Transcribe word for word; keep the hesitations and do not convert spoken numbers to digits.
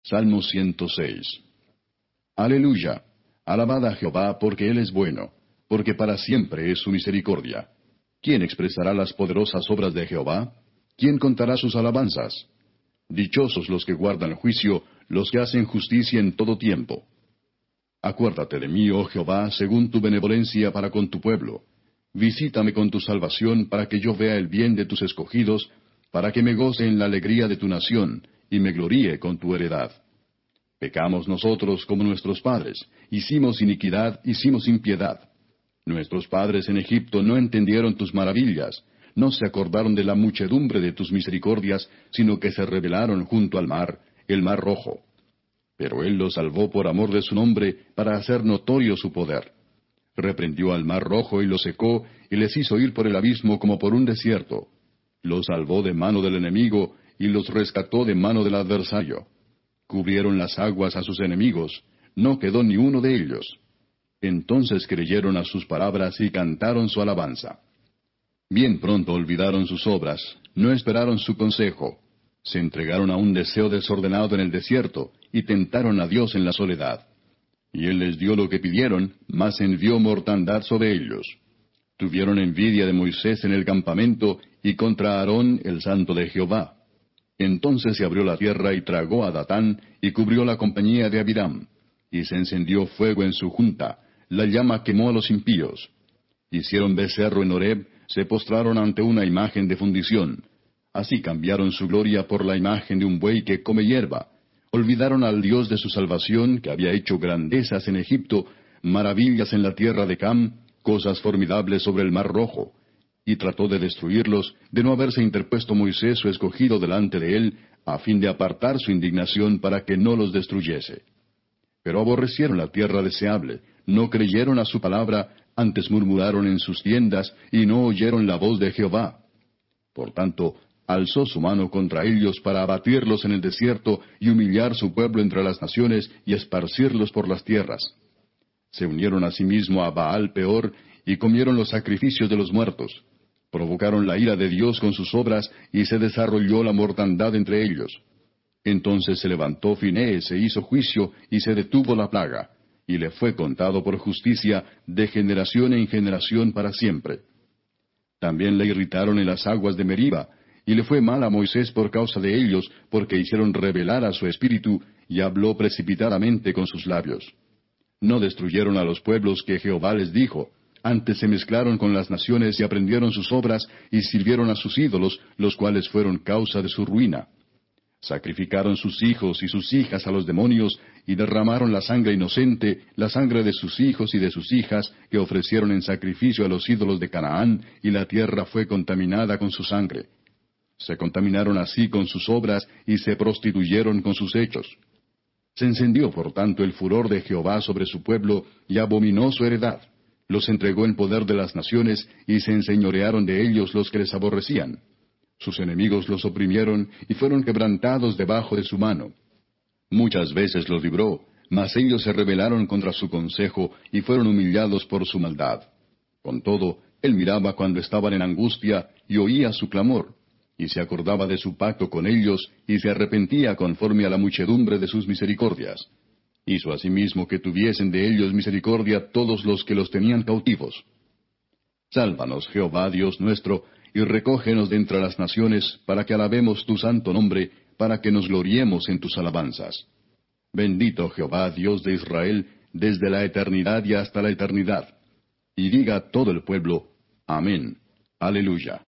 Salmo ciento seis. Aleluya. Alabad a Jehová, porque Él es bueno, porque para siempre es su misericordia. ¿Quién expresará las poderosas obras de Jehová? ¿Quién contará sus alabanzas? Dichosos los que guardan juicio, los que hacen justicia en todo tiempo. Acuérdate de mí, oh Jehová, según tu benevolencia para con tu pueblo. Visítame con tu salvación, para que yo vea el bien de tus escogidos, para que me goce en la alegría de tu nación, y me gloríe con tu heredad. Pecamos nosotros como nuestros padres, hicimos iniquidad, hicimos impiedad. Nuestros padres en Egipto no entendieron tus maravillas, no se acordaron de la muchedumbre de tus misericordias, sino que se rebelaron junto al mar, el mar rojo. Pero Él los salvó por amor de su nombre, para hacer notorio su poder. Reprendió al mar rojo y lo secó, y les hizo ir por el abismo como por un desierto. Los salvó de mano del enemigo, y los rescató de mano del adversario. Cubrieron las aguas a sus enemigos, no quedó ni uno de ellos. Entonces creyeron a sus palabras y cantaron su alabanza. Bien pronto olvidaron sus obras, no esperaron su consejo. Se entregaron a un deseo desordenado en el desierto, y tentaron a Dios en la soledad. Y Él les dio lo que pidieron, mas envió mortandad sobre ellos. Tuvieron envidia de Moisés en el campamento, y contra Aarón el santo de Jehová. Entonces se abrió la tierra y tragó a Datán, y cubrió la compañía de Abiram. Y se encendió fuego en su junta, la llama quemó a los impíos. Hicieron becerro en Horeb, se postraron ante una imagen de fundición. Así cambiaron su gloria por la imagen de un buey que come hierba. Olvidaron al Dios de su salvación, que había hecho grandezas en Egipto, maravillas en la tierra de Cam, cosas formidables sobre el mar rojo. Y trató de destruirlos, de no haberse interpuesto Moisés su escogido delante de él, a fin de apartar su indignación para que no los destruyese. Pero aborrecieron la tierra deseable, no creyeron a su palabra, antes murmuraron en sus tiendas, y no oyeron la voz de Jehová. Por tanto, alzó su mano contra ellos para abatirlos en el desierto, y humillar su pueblo entre las naciones, y esparcirlos por las tierras. Se unieron asimismo a Baal Peor, y comieron los sacrificios de los muertos. Provocaron la ira de Dios con sus obras, y se desarrolló la mortandad entre ellos. Entonces se levantó Finehés e hizo juicio, y se detuvo la plaga, y le fue contado por justicia de generación en generación para siempre. También le irritaron en las aguas de Meriba, y le fue mal a Moisés por causa de ellos, porque hicieron rebelar a su espíritu, y habló precipitadamente con sus labios. No destruyeron a los pueblos que Jehová les dijo, antes se mezclaron con las naciones y aprendieron sus obras, y sirvieron a sus ídolos, los cuales fueron causa de su ruina. Sacrificaron sus hijos y sus hijas a los demonios, y derramaron la sangre inocente, la sangre de sus hijos y de sus hijas, que ofrecieron en sacrificio a los ídolos de Canaán, y la tierra fue contaminada con su sangre. Se contaminaron así con sus obras, y se prostituyeron con sus hechos. Se encendió por tanto el furor de Jehová sobre su pueblo, y abominó su heredad. Los entregó en poder de las naciones, y se enseñorearon de ellos los que les aborrecían. Sus enemigos los oprimieron, y fueron quebrantados debajo de su mano. Muchas veces los libró, mas ellos se rebelaron contra su consejo, y fueron humillados por su maldad. Con todo, él miraba cuando estaban en angustia, y oía su clamor, y se acordaba de su pacto con ellos, y se arrepentía conforme a la muchedumbre de sus misericordias. Hizo asimismo que tuviesen de ellos misericordia todos los que los tenían cautivos. Sálvanos, Jehová Dios nuestro, y recógenos de entre las naciones, para que alabemos tu santo nombre, para que nos gloriemos en tus alabanzas. Bendito Jehová, Dios de Israel, desde la eternidad y hasta la eternidad. Y diga todo el pueblo, Amén. Aleluya.